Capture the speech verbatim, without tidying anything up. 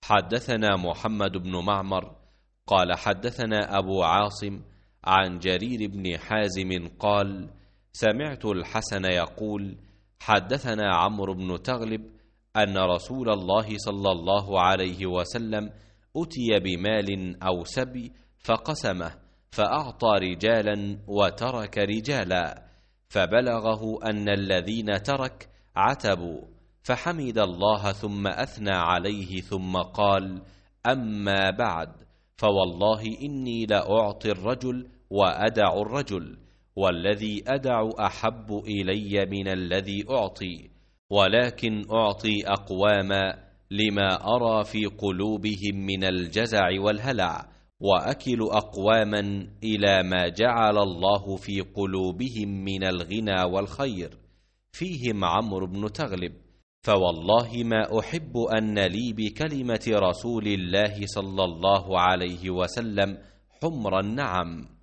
حدثنا محمد بن معمر قال حدثنا أبو عاصم عن جرير بن حازم قال سمعت الحسن يقول حدثنا عمرو بن تغلب أن رسول الله صلى الله عليه وسلم أتي بمال أو سبي فقسمه فأعطى رجالا وترك رجالا، فبلغه أن الذين ترك عتبوا، فحمد الله ثم أثنى عليه ثم قال أما بعد، فوالله إني لأعطي الرجل وأدع الرجل، والذي أدع أحب إلي من الذي أعطي، ولكن أعطي أقواما لما أرى في قلوبهم من الجزع والهلع، وأكل أقواما إلى ما جعل الله في قلوبهم من الغنى والخير، فيهم عمرو بن تغلب، فوالله ما أحب أن لي بكلمة رسول الله صلى الله عليه وسلم حمر النعم.